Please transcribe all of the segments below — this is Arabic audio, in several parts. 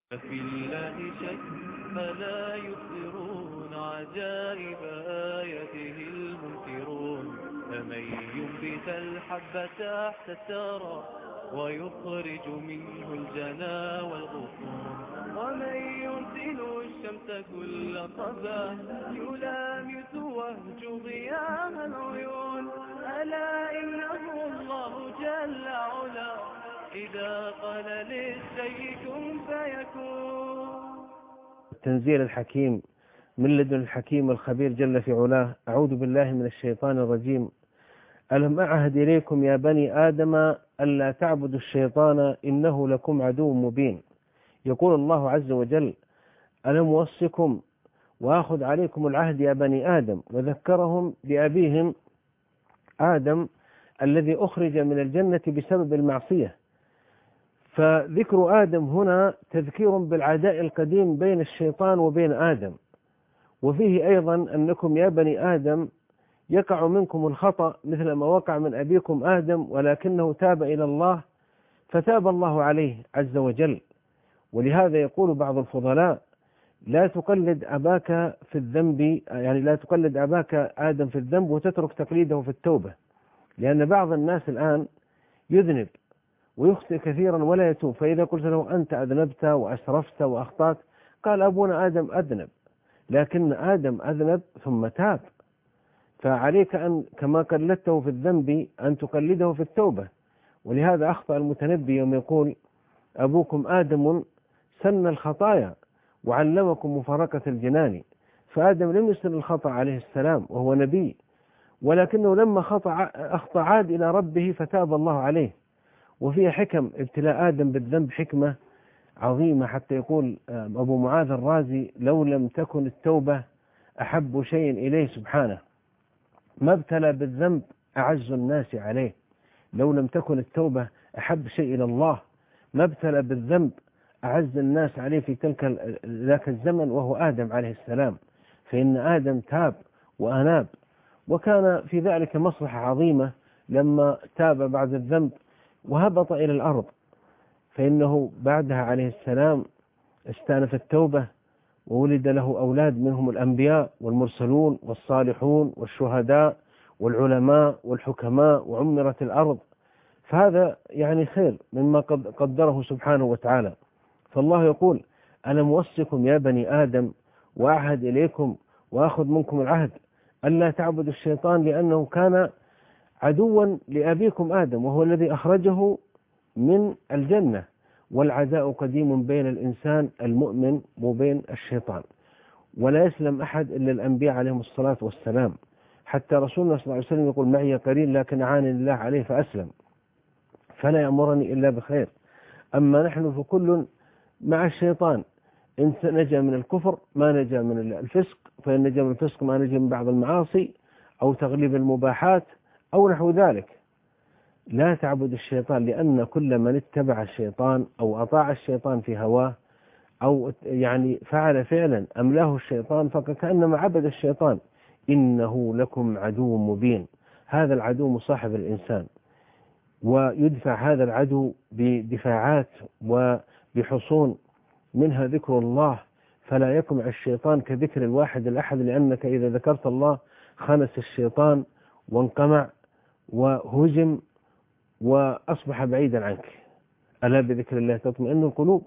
في الله شك فلا يبصرون عجائب آياته المنكرون. فمن ينبت الحب تحت الثرى ويخرج منه الجنا والغصون، ومن يرسل الشمس كل صباح يلامس وهج ضياء العيون. ألا إنه الله جل علا إذا قال للشيء كن فيكون. التنزيل الحكيم من لدن الحكيم الخبير جل في علاه. أعوذ بالله من الشيطان الرجيم. ألم أعهد إليكم يا بني آدم ألا تعبدوا الشيطان إنه لكم عدو مبين. يقول الله عز وجل: ألم أوصكم وأخذ عليكم العهد يا بني آدم، وذكرهم بأبيهم آدم الذي أخرج من الجنة بسبب المعصية. فذكر آدم هنا تذكير بالعداء القديم بين الشيطان وبين آدم، وفيه أيضا أنكم يا بني آدم يقع منكم الخطأ مثل ما وقع من أبيكم آدم، ولكنه تاب إلى الله فتاب الله عليه عز وجل. ولهذا يقول بعض الفضلاء: لا تقلد أباك في الذنب، يعني لا تقلد أباك آدم في الذنب وتترك تقليده في التوبة. لأن بعض الناس الآن يذنب ويخطئ كثيرا ولا يتوب، فإذا قلت له أنت أذنبت وأسرفت وأخطأت قال أبونا آدم أذنب، لكن آدم أذنب ثم تاب. فعليك أن كما قلدته في الذنب أن تقلده في التوبة. ولهذا أخطأ المتنبي يوم يقول: أبوكم آدم سن الخطايا وعلمكم مفارقة الجنان. فآدم لم يسن الخطأ عليه السلام وهو نبي، ولكنه لما أخطأ عاد إلى ربه فتاب الله عليه. وفي حكم ابتلاء آدم بالذنب حكمة عظيمة، حتى يقول أبو معاذ الرازي: لو لم تكن التوبة أحب شيء إليه سبحانه ما ابتلى بالذنب أعز الناس عليه. لو لم تكن التوبة أحب شيء إلى الله ما ابتلى بالذنب أعز الناس عليه في ذاك الزمن وهو آدم عليه السلام. فإن آدم تاب وأناب، وكان في ذلك مصلحة عظيمة لما تاب بعد الذنب وهبط إلى الأرض، فإنه بعدها عليه السلام استأنف التوبة وولد له أولاد منهم الأنبياء والمرسلون والصالحون والشهداء والعلماء والحكماء، وعمرت الأرض. فهذا يعني خير مما قدره سبحانه وتعالى. فالله يقول: ألم أوصكم يا بني آدم وأعهد إليكم وأخذ منكم العهد ألا تعبدوا الشيطان لأنه كان عدوا لأبيكم آدم وهو الذي أخرجه من الجنة. والعداء قديم بين الإنسان المؤمن وبين الشيطان، ولا يسلم أحد إلا الأنبياء عليهم الصلاة والسلام. حتى رسولنا صلى الله عليه وسلم يقول: معي قرين لكن أعانني الله عليه فأسلم، فلا يأمرني إلا بخير. أما نحن فكل مع الشيطان، إن نجا من الكفر ما نجا من الفسق، فإن نجا من الفسق ما نجا من بعض المعاصي أو تغليب المباحات أو نحو ذلك. لا تعبد الشيطان، لأن كل من اتبع الشيطان أو أطاع الشيطان في هواه أو يعني فعل فعلا أملاه الشيطان فكأنما عبد الشيطان. إنه لكم عدو مبين. هذا العدو مصاحب الإنسان، ويدفع هذا العدو بدفاعات وبحصون، منها ذكر الله، فلا يقمع الشيطان كذكر الواحد الأحد، لأنك إذا ذكرت الله خنس الشيطان وانقمع وهزم وأصبح بعيدا عنك. ألا بذكر الله تطمئن القلوب.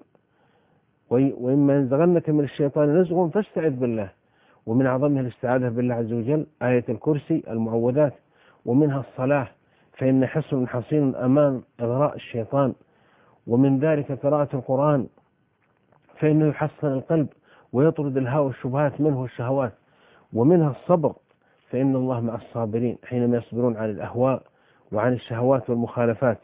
وإما ينزغنك من الشيطان نزغ فاستعذ بالله. ومن أعظمها الاستعاذة بالله عز وجل آية الكرسي، المعوذات، ومنها الصلاة، فإن حصن حصين أمام إغراء الشيطان. ومن ذلك قراءة القرآن، فإنه يحصن القلب ويطرد الهوى والشبهات منه والشهوات. ومنها الصبر، فإن الله مع الصابرين حينما يصبرون عن الأهواء وعن الشهوات والمخالفات.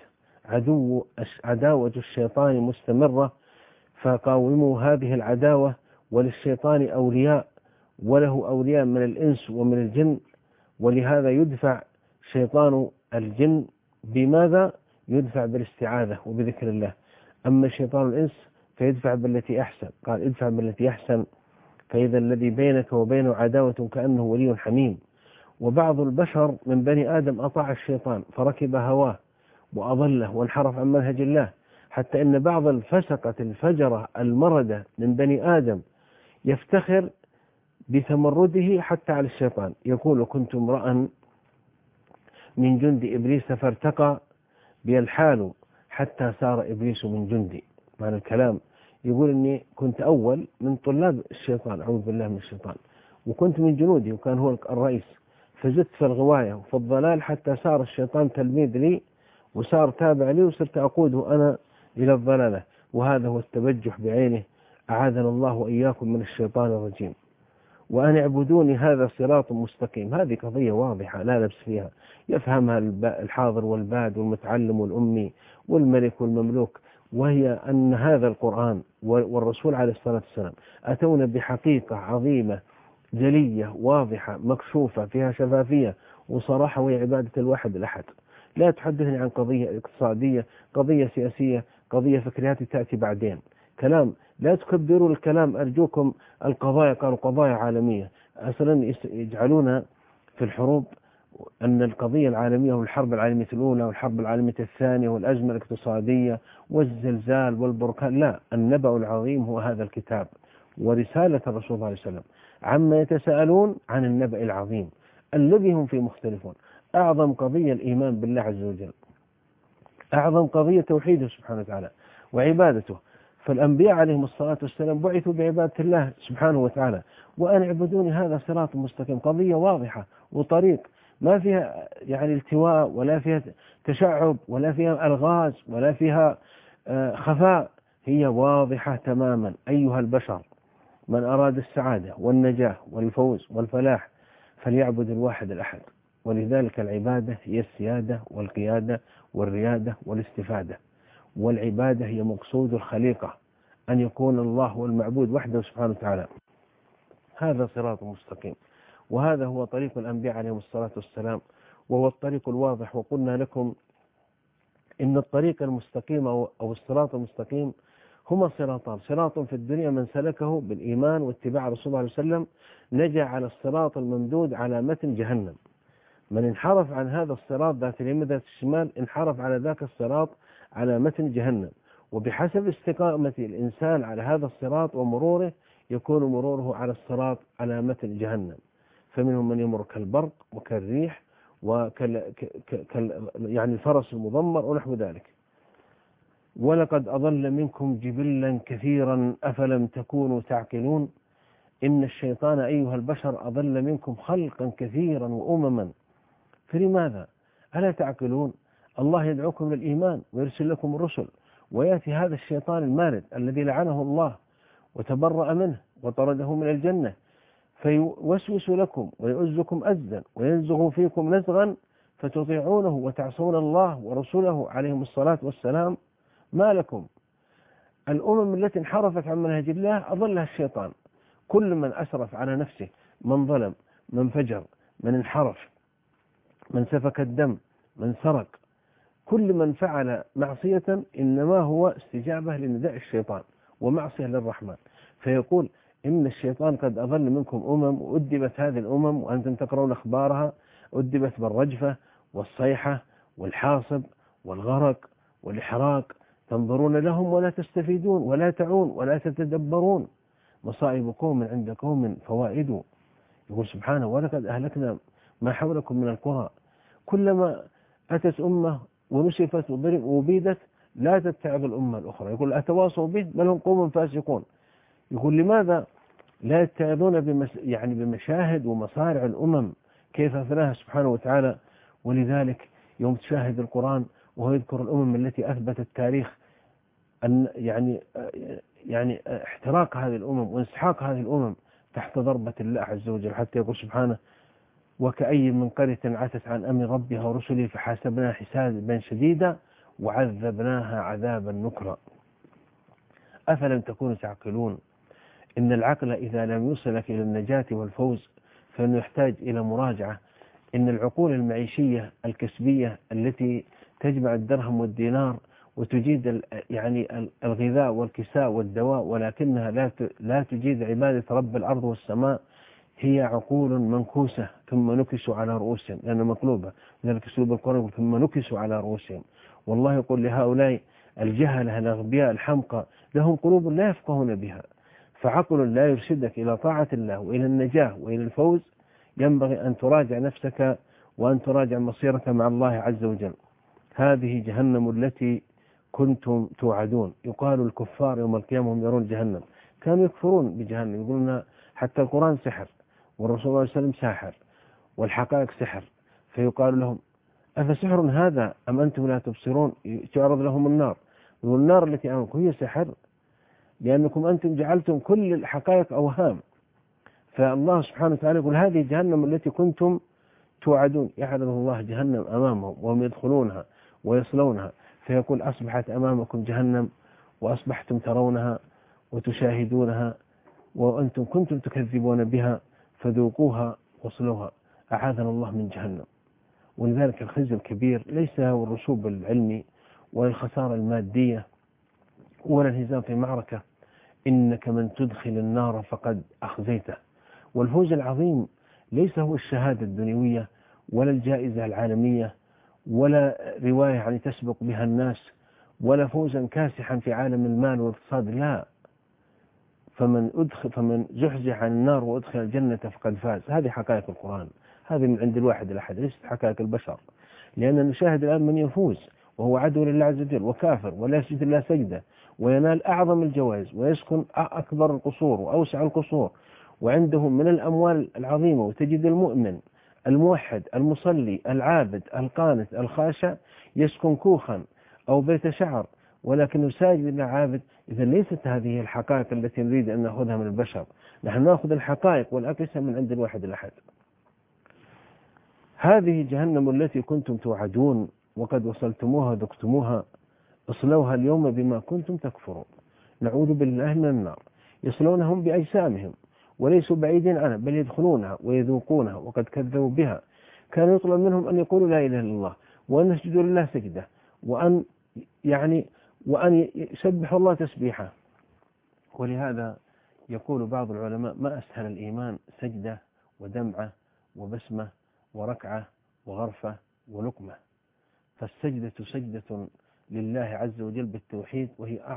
عداوة الشيطان مستمرة، فقاوموا هذه العداوة. وللشيطان أولياء، وله أولياء من الإنس ومن الجن. ولهذا يدفع شيطان الجن بماذا؟ يدفع بالاستعاذة وبذكر الله. أما شيطان الإنس فيدفع بالتي أحسن، قال: ادفع بالتي أحسن فإذا الذي بينك وبينه عداوة كأنه ولي حميم. وبعض البشر من بني آدم أطاع الشيطان فركب هواه وأضله وانحرف عن منهج الله، حتى إن بعض الفسقة الفجرة المردة من بني آدم يفتخر بتمرده حتى على الشيطان، يقول كنت امرأ من جند إبليس فارتقى بي الحال حتى صار إبليس من جندي. معنى الكلام يقول إني كنت أول من طلاب الشيطان، أعوذ بالله من الشيطان، وكنت من جنودي وكان هو الرئيس، فزدت في الغواية وفي الضلال حتى صار الشيطان تلميذ لي وصار تابع لي وصرت أقوده أنا إلى الضلالة. وهذا هو التبجح بعينه، أعاذنا الله وإياكم من الشيطان الرجيم. وأن اعبدوني هذا صراط مستقيم، هذه قضية واضحة لا لبس فيها، يفهمها الحاضر والباد والمتعلم والأمي والملك والمملوك، وهي أن هذا القرآن والرسول عليه الصلاة والسلام أتونا بحقيقة عظيمة جلية واضحة مكشوفة فيها شفافية وصراحة، وهي عبادة الواحد الأحد. لا تحدثني عن قضية اقتصادية، قضية سياسية، قضية فكريات تأتي بعدين، كلام لا تكبروا الكلام أرجوكم. القضايا قالوا قضايا عالمية، أصلا يجعلون في الحروب أن القضية العالمية والحرب العالمية الأولى والحرب العالمية الثانية والأزمة الاقتصادية والزلزال والبركان، لا، النبأ العظيم هو هذا الكتاب ورسالة الرسول صلى الله عليه وسلم عما يتساءلون عن النبأ العظيم الذي هم فيه مختلفون. أعظم قضية الإيمان بالله عز وجل، أعظم قضية توحيده سبحانه وتعالى وعبادته. فالأنبياء عليهم الصلاة والسلام بعثوا بعبادة الله سبحانه وتعالى، وأن اعبدوني هذا صراط مستقيم، قضية واضحة وطريق ما فيها يعني التواء ولا فيها تشعب ولا فيها ألغاز ولا فيها خفاء، هي واضحة تماما. أيها البشر، من أراد السعادة والنجاة والفوز والفلاح فليعبد الواحد الأحد. ولذلك العبادة هي السيادة والقيادة والريادة والاستفادة، والعبادة هي مقصود الخليقة، أن يكون الله هو المعبود وحده سبحانه وتعالى. هذا صراط مستقيم، وهذا هو طريق الأنبياء عليهم الصلاة والسلام، وهو الطريق الواضح. وقلنا لكم إن الطريق المستقيم أو الصراط المستقيم هما صراطان: صراط في الدنيا من سلكه بالإيمان واتباع رسول الله عليه وسلم نجا على الصراط الممدود على متن جهنم. من انحرف عن هذا الصراط ذات اليمين ذات الشمال انحرف على ذاك الصراط على متن جهنم. وبحسب استقامة الإنسان على هذا الصراط ومروره يكون مروره على الصراط على متن جهنم. فمنهم من يمر كالبرق وكالريح يعني الفرس المضمر ونحو ذلك. ولقد أضل منكم جبلا كثيرا أفلم تكونوا تعقلون. إن الشيطان أيها البشر أضل منكم خلقا كثيرا وأمما، فلماذا؟ ألا تعقلون؟ الله يدعوكم للإيمان ويرسل لكم الرسل، ويأتي هذا الشيطان المارد الذي لعنه الله وتبرأ منه وطرده من الجنة فيوسوس لكم ويؤزكم أزا وينزغ فيكم نزغا فتطيعونه وتعصون الله ورسوله عليهم الصلاة والسلام. ما لكم؟ الأمم التي انحرفت عن منهج الله أضلها الشيطان. كل من أسرف على نفسه، من ظلم، من فجر، من انحرف، من سفك الدم، من سرق، كل من فعل معصية إنما هو استجابة لنداء الشيطان ومعصية للرحمن. فيقول إن الشيطان قد أضل منكم وأدبت هذه الأمم وأنتم تقرؤون أخبارها، أدبت بالرجفة والصيحة والحاصب والغرق والإحراق، تنظرون لهم ولا تستفيدون ولا تعون ولا تتدبرون. مصائب قوم عند قوم فوائد. يقول سبحانه: ولقد أهلكنا ما حولكم من القرى. كلما أتت أمة ونشفت وبيدت لا تتعظ الأمة الأخرى. يقول: أتواصوا به بل هم قوم فاسقون. يقول: لماذا لا يتعظون بمشاهد ومصارع الأمم كيف أثناها سبحانه وتعالى؟ ولذلك يوم تشاهد القرآن وهو يذكر الأمم التي أثبت التاريخ أن يعني احتراق هذه الأمم وانسحاق هذه الأمم تحت ضربة الله عز وجل، حتى يقول سبحانه: وكأي من قرية عتت عن أمر ربها ورسله فحاسبناها حسابا شديدا وعذبناها عذابا نكرا. أفلم تكونوا تعقلون؟ إن العقل إذا لم يوصلك إلى النجاة والفوز فإنه يحتاج إلى مراجعة. إن العقول المعيشية الكسبية التي تجمع الدرهم والدينار وتجيد الغذاء والكساء والدواء ولكنها لا تجيد عبادة رب الأرض والسماء هي عقول منكوسة ثم نكسوا على رؤوسهم، لأنها مقلوبة. لذلك أسلوب القرآن: ثم نكسوا على رؤوسهم. والله يقول لهؤلاء الجهلة الأغبياء الحمقى لهم قلوب لا يفقهون بها، فعقل لا يرشدك إلى طاعة الله وإلى النجاة وإلى الفوز. ينبغي أن تراجع نفسك وأن تراجع مصيرك مع الله عز وجل. هذه جهنم التي كنتم توعدون. يقال الكفار يوم القيامة هم يرون جهنم، كانوا يكفرون بجهنم، يقولون حتى القرآن سحر والرسول صلى الله عليه وسلم ساحر والحقائق سحر، فيقال لهم أفسحر هذا أم أنتم لا تبصرون؟ تعرض لهم النار، والنار التي أمامكم هي سحر لأنكم أنتم جعلتم كل الحقائق أوهام. فالله سبحانه وتعالى يقول هذه جهنم التي كنتم توعدون. يعرض الله جهنم أمامهم وهم يدخلونها ويصلونها، فيقول أصبحت أمامكم جهنم وأصبحتم ترونها وتشاهدونها وأنتم كنتم تكذبون بها فذوقوها واصلوها. أعاذنا الله من جهنم. ولذلك الخزي الكبير ليس هو الرسوب العلمي ولا الخسارة المادية ولا الهزام في معركة، إنك من تدخل النار فقد أخزيته. والفوز العظيم ليس هو الشهادة الدنيوية ولا الجائزة العالمية ولا رواية يعني تسبق بها الناس ولا فوزا كاسحا في عالم المال والاقتصاد، لا. فمن زحزح عن النار وأدخل الجنة فقد فاز. هذه حقائق القرآن، هذه من عند الواحد الأحد، ليست حقائق البشر. لأننا نشاهد الآن من يفوز وهو عدو لله عز وجل وكافر ولا يسجد إلا سجدة وينال أعظم الجوائز ويسكن أكبر القصور وأوسع القصور وعندهم من الأموال العظيمة، وتجد المؤمن الموحد المصلي العابد القانت الخاشع يسكن كوخا أو بيت شعر ولكنه ساجد لله عابد. إذا ليست هذه الحقائق التي نريد أن نأخذها من البشر، نحن نأخذ الحقائق والأقسى من عند الواحد الأحد. هذه جهنم التي كنتم توعدون وقد وصلتموها ذقتموها، اصلوها اليوم بما كنتم تكفرون. نعوذ بالله من النار. يصلونهم بأجسامهم وليسوا بعيدين عنها، بل يدخلونها ويذوقونها وقد كذبوا بها. كان يطلب منهم أن يقولوا لا إله إلا الله وأن يسجدوا لله سجدة وأن يسبحوا الله تسبيحا. ولهذا يقول بعض العلماء ما أسهل الإيمان سجدة ودمعة وبسمة وركعة وغرفة ولقمة. فالسجدة سجدة لله عز وجل بالتوحيد، وهي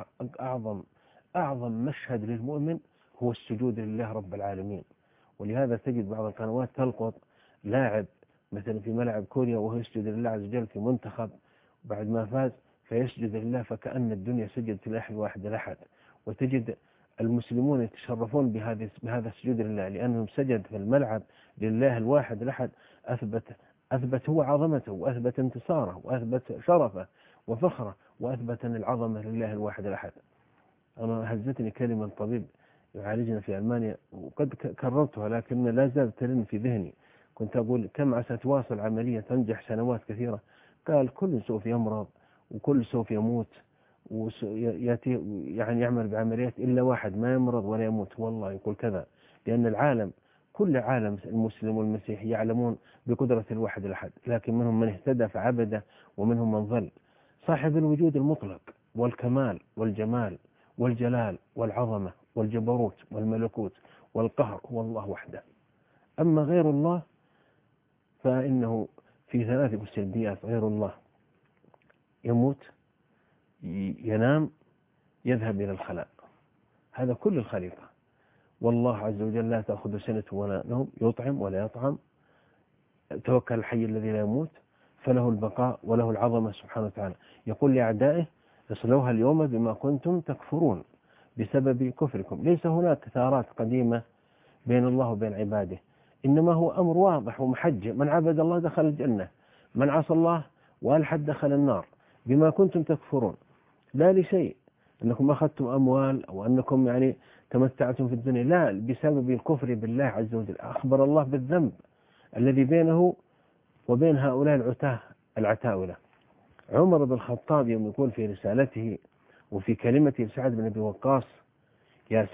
أعظم مشهد للمؤمن هو السجود لله رب العالمين. ولهذا تجد بعض القنوات تلقط لاعب مثلا في ملعب كوريا وهو يسجد لله عز وجل في منتخب بعد ما فاز، فيسجد لله فكأن الدنيا سجدت لله الواحد الأحد. وتجد المسلمون يتشرفون بهذا السجود لله لأنهم سجد في الملعب لله الواحد الأحد، أثبت هو عظمته وأثبت انتصاره وأثبت شرفه وفخره وأثبت العظمة لله الواحد الأحد. أنا هزتني كلمة طبيب يعالجنا في ألمانيا وقد كررتها لكن لا زالت ترن في ذهني. كنت أقول كم عسى تواصل عملية تنجح سنوات كثيرة، قال كل سوف يمرض وكل سوف يموت ويأتي يعني يعمل بعمليات إلا واحد ما يمرض ولا يموت. والله يقول كذا، لأن العالم كل عالم المسلم والمسيحي يعلمون بقدرة الواحد الأحد، لكن منهم من اهتدى فعبده ومنهم من ظل. صاحب الوجود المطلق والكمال والجمال والجلال والعظمة والجبروت والملكوت والقهر هو الله وحده. أما غير الله فإنه في ثلاث سلبيات. غير الله يموت، ينام، يذهب إلى الخلاء، هذا كل الخليقة. والله عز وجل لا تأخذ سنة ولا نوم، يطعم ولا يطعم، توكل الحي الذي لا يموت، فله البقاء وله العظمة سبحانه وتعالى. يقول لأعدائه اصلوها اليوم بما كنتم تكفرون بسبب كفركم. ليس هناك ثارات قديمة بين الله وبين عباده، إنما هو أمر واضح ومحجم: من عبد الله دخل الجنة، من عصى الله وألحد دخل النار بما كنتم تكفرون. لا لشيء أنكم أخذتم أموال أو أنكم يعني تمتعتم في الدنيا، لا، بسبب الكفر بالله عز وجل. أخبر الله بالذنب الذي بينه وبين هؤلاء العتاولة. عمر بن الخطاب يوم يقول في رسالته وفي كلمته لسعد بن أبي وقاص: يا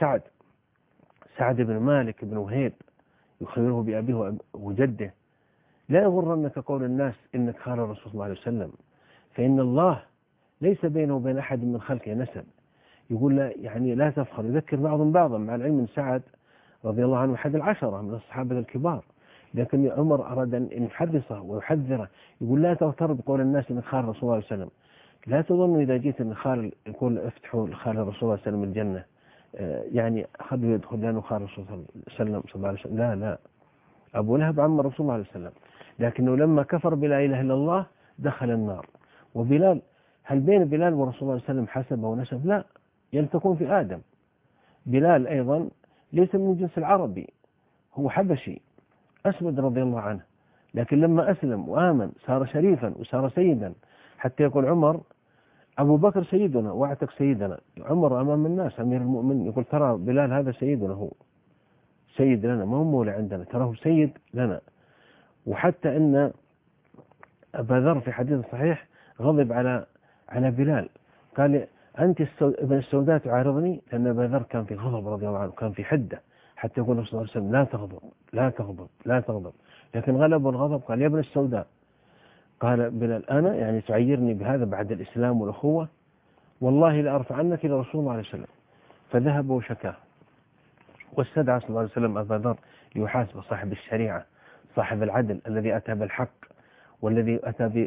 سعد بن مالك بن وهيب، يخبره بأبيه وجده: لا يغرنك قول الناس إنك خال الرسول صلى الله عليه وسلم، فإن الله ليس بينه وبين أحد من خلقه نسب. يقول لا تفخر. يذكر بعضهم بعضا، مع العلم من سعد رضي الله عنه أحد 10 من الصحابة الكبار، لكن عمر أراد أن يحرصه ويحذره. يقول لا تغتر بقول الناس إنك خال الرسول صلى الله عليه وسلم، لا تظن إذا جيت أن خال يقول افتحوا خال الرسول صلى الله عليه وسلم الجنة يعني خذوا يدخل لأنه خال الرسول صلى الله عليه وسلم. لا لا، أبو لهب عم الرسول صلى الله عليه وسلم، لكنه لما كفر بلا إله إلا الله دخل النار. وبلال، هل بين بلال ورسول الله صلى الله عليه وسلم حسب أو نسب؟ لا، يلتقون في آدم. بلال أيضا ليس من جنس العربي، هو حبشي أسود رضي الله عنه، لكن لما أسلم وآمن صار شريفا وصار سيدا، حتى يقول عمر أبو بكر سيدنا واعتق سيدنا. عمر أمام الناس أمير المؤمنين يقول ترى بلال هذا سيدنا، هو سيد لنا، ما هو مولى عندنا، تراه سيد لنا. وحتى أن أبا ذر في حديث صحيح غضب على بلال، قال أنت ابن السوداء تعارضني، لأن أبا ذر كان في غضب رضي الله عنه، كان في حدة، حتى يقول الرسول صلى الله عليه وسلم لا تغضب لا تغضب لا تغضب، لكن غلبه الغضب قال يا ابن السوداء. قال بلال أنا يعني تعيرني بهذا بعد الإسلام والأخوة؟ والله لأرفع عنك إلى رسول الله عليه وسلم. فذهب وشكاه، واستدعى صلى الله عليه وسلم أبا ذر ليحاسب صاحب الشريعة، صاحب العدل الذي أتى بالحق، والذي أتى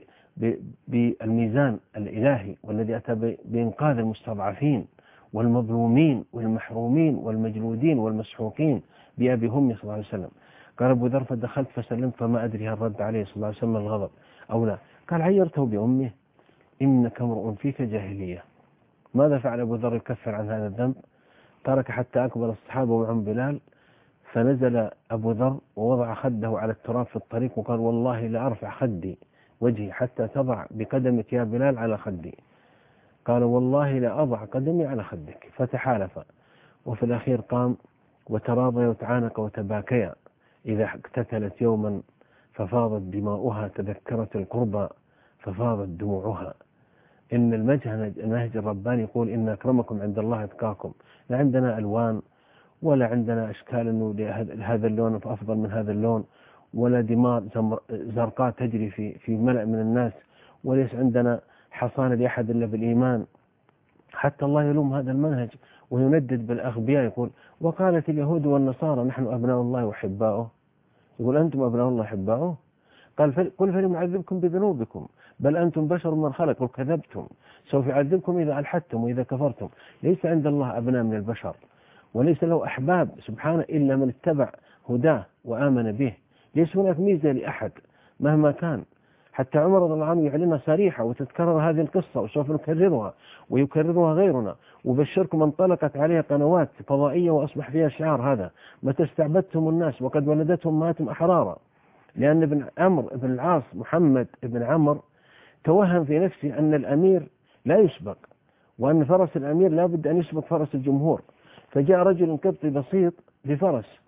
بالميزان الإلهي، والذي أتى بإنقاذ المستضعفين والمظلومين والمحرومين والمجلودين والمسحوقين بأبي هم صلى الله عليه وسلم. قال أبو ذر فدخلت فسلمت فما أدري هل رد عليه صلى الله عليه وسلم الغضب أو لا. قال عيرته بأمه إنك امرؤ فيك جاهلية. ماذا فعل أبو ذر يكفر عن هذا الذنب؟ ترك حتى أقبل الصحابة ومعهم بلال، فنزل أبو ذر ووضع خده على التراب في الطريق وقال والله لأرفع خدي وجهي حتى تضع بقدمك يا بلال على خدي. قال والله لأضع قدمي على خدك. فتحالف، وفي الأخير قام وتراضي وتعانق وتباكيا. إذا اقتتلت يوما ففاضت دماؤها تذكرت القربى ففاضت دموعها. إن المنهج الرباني يقول إن أكرمكم عند الله أتقاكم. لا عندنا ألوان، ولا عندنا أشكال أنه هذا اللون أفضل من هذا اللون، ولا دماء زرقاء تجري في ملأ من الناس، وليس عندنا حصانة لأحد إلا بالإيمان. حتى الله يلوم هذا المنهج ويندد بالأغبياء، يقول وقالت اليهود والنصارى نحن أبناء الله وحباؤه. يقول أنتم أبناء الله وحباؤه؟ قال قل فلم يعذبكم بذنوبكم بل أنتم بشر من خلق. قل كذبتم، سوف يعذبكم إذا ألحدتم وإذا كفرتم. ليس عند الله أبناء من البشر، وليس له أحباب سبحانه إلا من اتبع هداه وآمن به. ليس هناك ميزة لأحد مهما كان. حتى عمر رضي الله عنه يعلنها صريحة وتتكرر هذه القصة وسوف نكررها ويكررها غيرنا. وبشركم انطلقت عليها قنوات فضائية وأصبح فيها شعار هذا متى استعبدتم الناس وقد ولدتهم ماتم أحرارا. لأن ابن عمرو بن العاص محمد بن عمرو توهم في نفسه أن الأمير لا يسبق، وأن فرس الأمير لا بد أن يسبق فرس الجمهور. فجاء رجل قبطي بسيط بفرس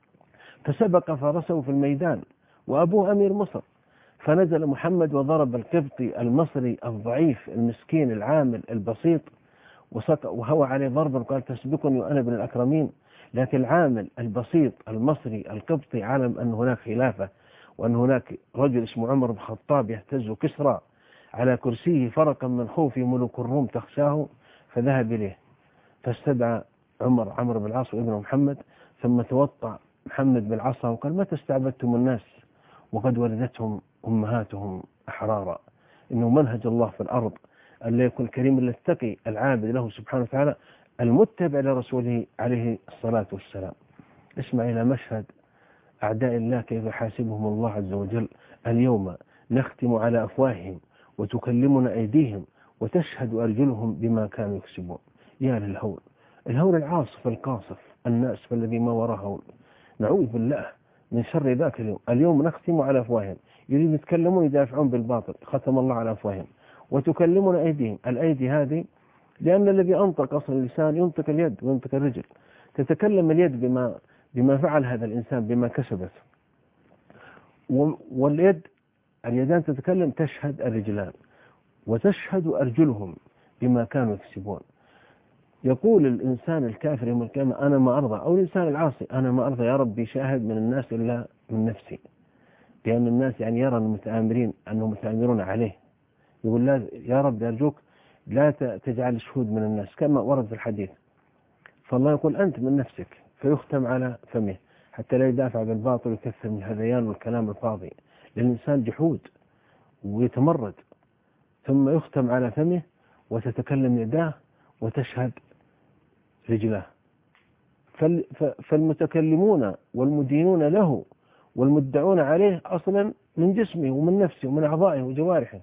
فسبق فرسه في الميدان وأبوه أمير مصر، فنزل محمد وضرب القبطي المصري الضعيف المسكين العامل البسيط وهوى عليه ضربا وقال تسبقني وأنا ابن الأكرمين. لكن العامل البسيط المصري القبطي علم أن هناك خلافة، وأن هناك رجل اسمه عمر بن الخطاب يهتز كسرى على كرسيه فرقا من خوف ملوك الروم تخشاه، فذهب إليه فاستدعى عمرو بن العاص وابنه محمد، ثم توطأ محمد بالعصا وقال متى استعبدتم الناس وقد ولدتهم أمهاتهم أحرارا. إنه منهج الله في الأرض أن يكون الكريم الاتقي العابد له سبحانه وتعالى المتبع لرسوله عليه الصلاة والسلام. اسمع إلى مشهد أعداء الله كيف يحاسبهم الله عز وجل. اليوم نختم على أفواههم وتكلمنا أيديهم وتشهد أرجلهم بما كانوا يكسبون. يا للهول، الهول العاصف القاصف الناسف الذي ما وراءه. نعوذ بالله من شر ذاك اليوم. اليوم نختم على أفواههم، يريد يتكلمون يدافعون بالباطل، ختم الله على أفواههم وتكلمنا أيديهم. الأيدي هذه لأن الذي أنطق أصل اللسان ينطق اليد وينطق الرجل. تتكلم اليد بما فعل هذا الإنسان بما كسبت، اليدان تتكلم تشهد الرجلان وتشهد أرجلهم بما كانوا يكسبون. يقول الإنسان الكافر يوم القيامة أنا ما أرضى، أو الإنسان العاصي أنا ما أرضى يا ربي شاهد من الناس إلا من نفسي، لأن الناس يعني يرى المتآمرين أنهم متآمرون عليه. يقول لا يا رب أرجوك لا تجعل الشهود من الناس كما ورد في الحديث. فالله يقول أنت من نفسك، فيختم على فمه حتى لا يدافع بالباطل ويكثر من الهذيان والكلام الفاضي. للإنسان جحود ويتمرد، ثم يختم على فمه وتتكلم يداه وتشهد رجلاه. فالمتكلمون والمدينون له والمدعون عليه أصلا من جسمه ومن نفسه ومن أعضائه وجوارحه،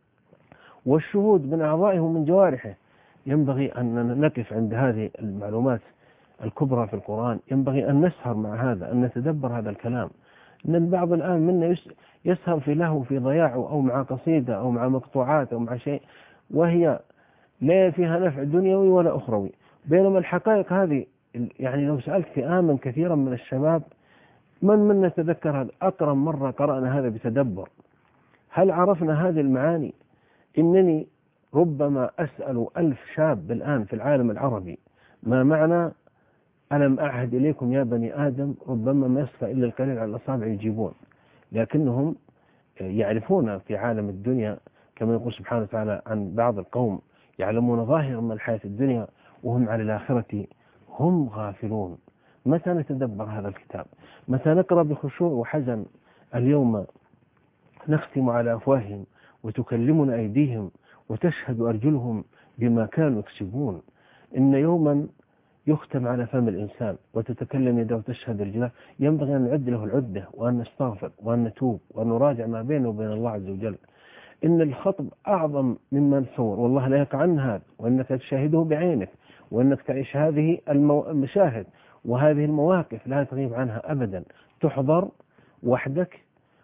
والشهود من أعضائه ومن جوارحه. ينبغي أن نقف عند هذه المعلومات الكبرى في القرآن، ينبغي أن نسهر مع هذا، أن نتدبر هذا الكلام. إن البعض الآن منا يسهر في له في ضياعه، أو مع قصيدة أو مع مقطوعات أو مع شيء وهي لا فيها نفع دنيوي ولا أخروي، بينما الحقائق هذه يعني لو سألت فئاما كثيرا من الشباب من منا تذكر هذا؟ أقرب مرة قرأنا هذا بتدبر؟ هل عرفنا هذه المعاني؟ إنني ربما أسأل 1000 شاب الآن في العالم العربي ما معنى ألم أعهد إليكم يا بني آدم، ربما ما يصفى إلا القليل على الأصابع يجيبون، لكنهم يعرفون في عالم الدنيا كما يقول سبحانه وتعالى عن بعض القوم يعلمون ظاهرا من الحياة الدنيا وهم على الآخرة هم غافلون. متى نتدبر هذا الكتاب؟ متى نقرأ بخشوع وحزن اليوم نختم على أفواههم وتكلمنا أيديهم وتشهد أرجلهم بما كانوا يكسبون؟ إن يوما يختم على فم الإنسان وتتكلم يده وتشهد رجله، ينبغي أن نعد له العدة وأن نستغفر وأن نتوب وأن نراجع ما بينه وبين الله عز وجل. إن الخطب أعظم مما نتصور، والله لا يقع عن هذا، وأنك تشاهده بعينك وأنك تعيش هذه المشاهد وهذه المواقف لا تغيب عنها أبدا، تحضر وحدك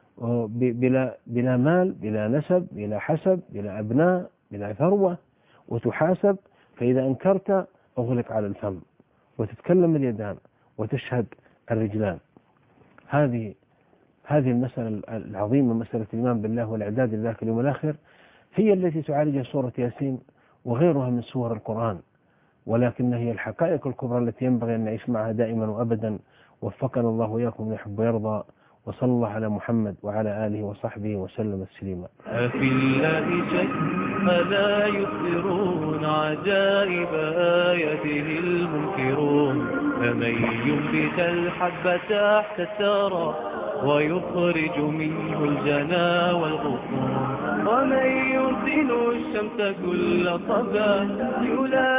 بلا مال بلا نسب بلا حسب بلا أبناء بلا ثروة، وتحاسب. فإذا أنكرت أغلق على الفم وتتكلم اليدان وتشهد الرجلان. هذه المسألة العظيمة، مسألة الإيمان بالله والإعداد لذاك اليوم الآخر، هي التي تعالجها سورة ياسين وغيرها من سور القرآن، ولكن هي الحقائق الكبرى التي ينبغي أن نعيش معها دائما وأبدا. وفقنا الله وإياكم يحب ويرضى، وصلى الله على محمد وعلى آله وصحبه وسلم تسليما. أفي الله شك فلا يخبرون عجائب آياته المنكرون، فمن ينبت الحب تحت الثرى ويخرج منه الجنا والغصون، ومن يرسل الشمس كل صبا